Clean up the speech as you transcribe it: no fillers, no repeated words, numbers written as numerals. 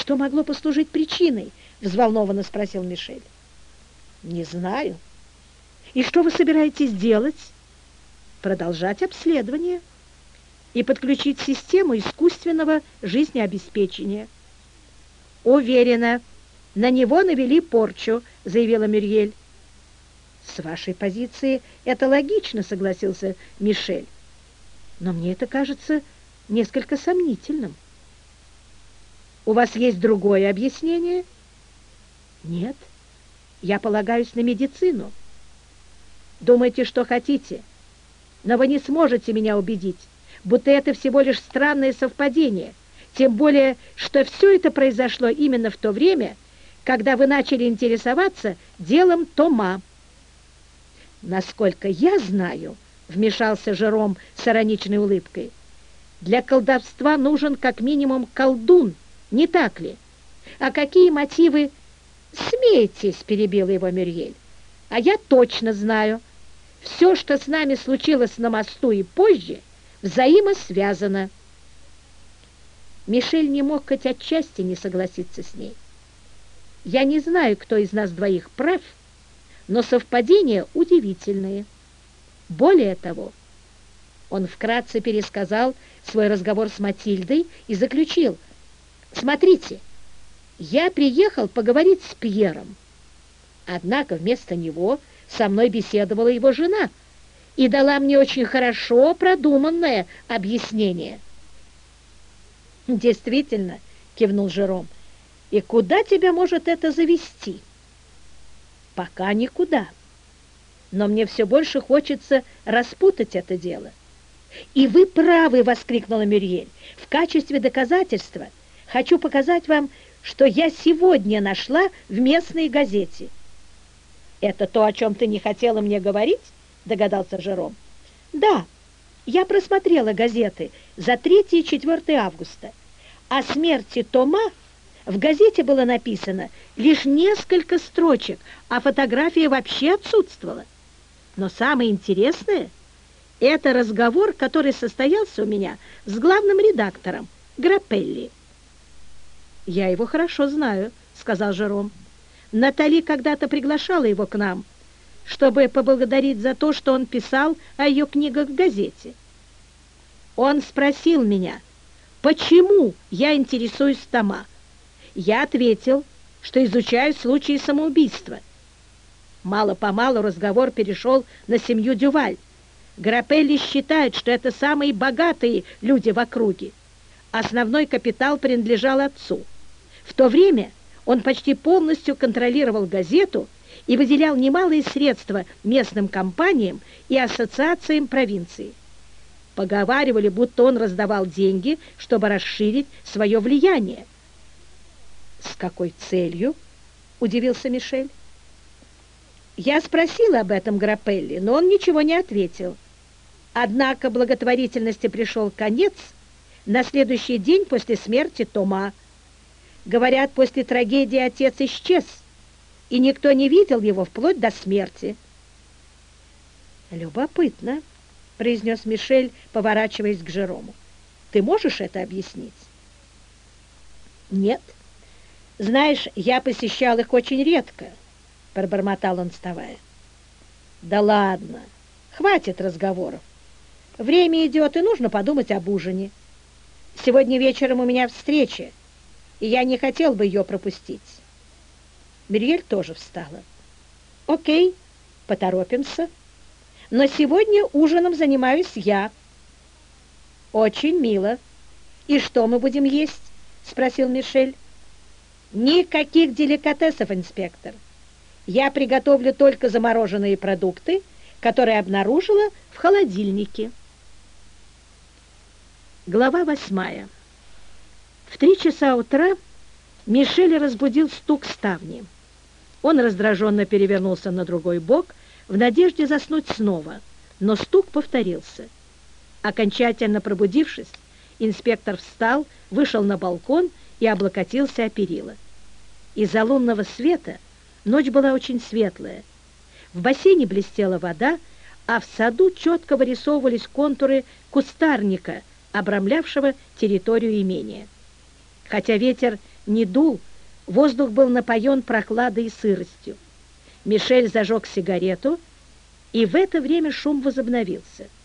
Что могло послужить причиной? Взволнованно спросил Мишель. Не знаю. И что вы собираетесь делать? Продолжать обследование и подключить систему искусственного жизнеобеспечения. Уверена, на него навели порчу, заявила Мюриель. С вашей позиции это логично, согласился Мишель. Но мне это кажется несколько сомнительным. У вас есть другое объяснение? Нет, я полагаюсь на медицину. Думайте, что хотите, но вы не сможете меня убедить, будто это всего лишь странное совпадение, тем более, что все это произошло именно в то время, когда вы начали интересоваться делом Тома. Насколько я знаю, вмешался Жером с ироничной улыбкой, для колдовства нужен как минимум колдун, не так ли? А какие мотивы? Смейтесь, перебила его Мюриель. А я точно знаю. Все, что с нами случилось на мосту и позже, взаимосвязано. Мишель не мог хоть отчасти не согласиться с ней. Я не знаю, кто из нас двоих прав, но совпадения удивительные. Более того, он вкратце пересказал свой разговор с Матильдой и заключил: «Смотрите, я приехал поговорить с Пьером, однако вместо него со мной беседовала его жена и дала мне очень хорошо продуманное объяснение». «Действительно», — кивнул Жером, — «и куда тебя может это завести?» «Пока никуда. Но мне все больше хочется распутать это дело». «И вы правы!» — воскликнула Мюриель. «В качестве доказательства хочу показать вам, что я сегодня нашла в местной газете». «Это то, о чем ты не хотела мне говорить?» — догадался Жером. «Да, я просмотрела газеты за 3 и 4 августа. О смерти Тома в газете было написано лишь несколько строчек, а фотография вообще отсутствовала. Но самое интересное — это разговор, который состоялся у меня с главным редактором Грапелли». «Я его хорошо знаю», — сказал Жером. «Натали когда-то приглашала его к нам, чтобы поблагодарить за то, что он писал о ее книгах в газете. Он спросил меня, почему я интересуюсь Тома. Я ответил, что изучаю случаи самоубийства. Мало-помалу разговор перешел на семью Дюваль. Грапелли считает, что это самые богатые люди в округе. Основной капитал принадлежал отцу. В то время он почти полностью контролировал газету и выделял немалые средства местным компаниям и ассоциациям провинции. Поговаривали, будто он раздавал деньги, чтобы расширить свое влияние. «С какой целью?» — удивился Мишель. Я спросила об этом Грапелли, но он ничего не ответил. Однако благотворительности пришел конец на следующий день после смерти Тома. Говорят, после трагедии отец исчез, и никто не видел его вплоть до смерти. «Любопытно», — произнес Мишель, поворачиваясь к Жерому. «Ты можешь это объяснить?» «Нет. Знаешь, я посещал их очень редко», — пробормотал он, вставая. «Да ладно, хватит разговоров. Время идет, и нужно подумать об ужине. Сегодня вечером у меня встреча, и я не хотел бы ее пропустить». Мюриель тоже встала. «Окей, поторопимся. Но сегодня ужином занимаюсь я». «Очень мило. И что мы будем есть?» — спросил Мишель. «Никаких деликатесов, инспектор. Я приготовлю только замороженные продукты, которые обнаружила в холодильнике». Глава 8. В 3 часа утра Мишель разбудил стук ставни. Он раздраженно перевернулся на другой бок в надежде заснуть снова, но стук повторился. Окончательно пробудившись, инспектор встал, вышел на балкон и облокотился о перила. Из-за лунного света ночь была очень светлая. В бассейне блестела вода, а в саду четко вырисовывались контуры кустарника, обрамлявшего территорию имения. Хотя ветер не дул, воздух был напоен прохладой и сыростью. Мишель зажег сигарету, и в это время шум возобновился.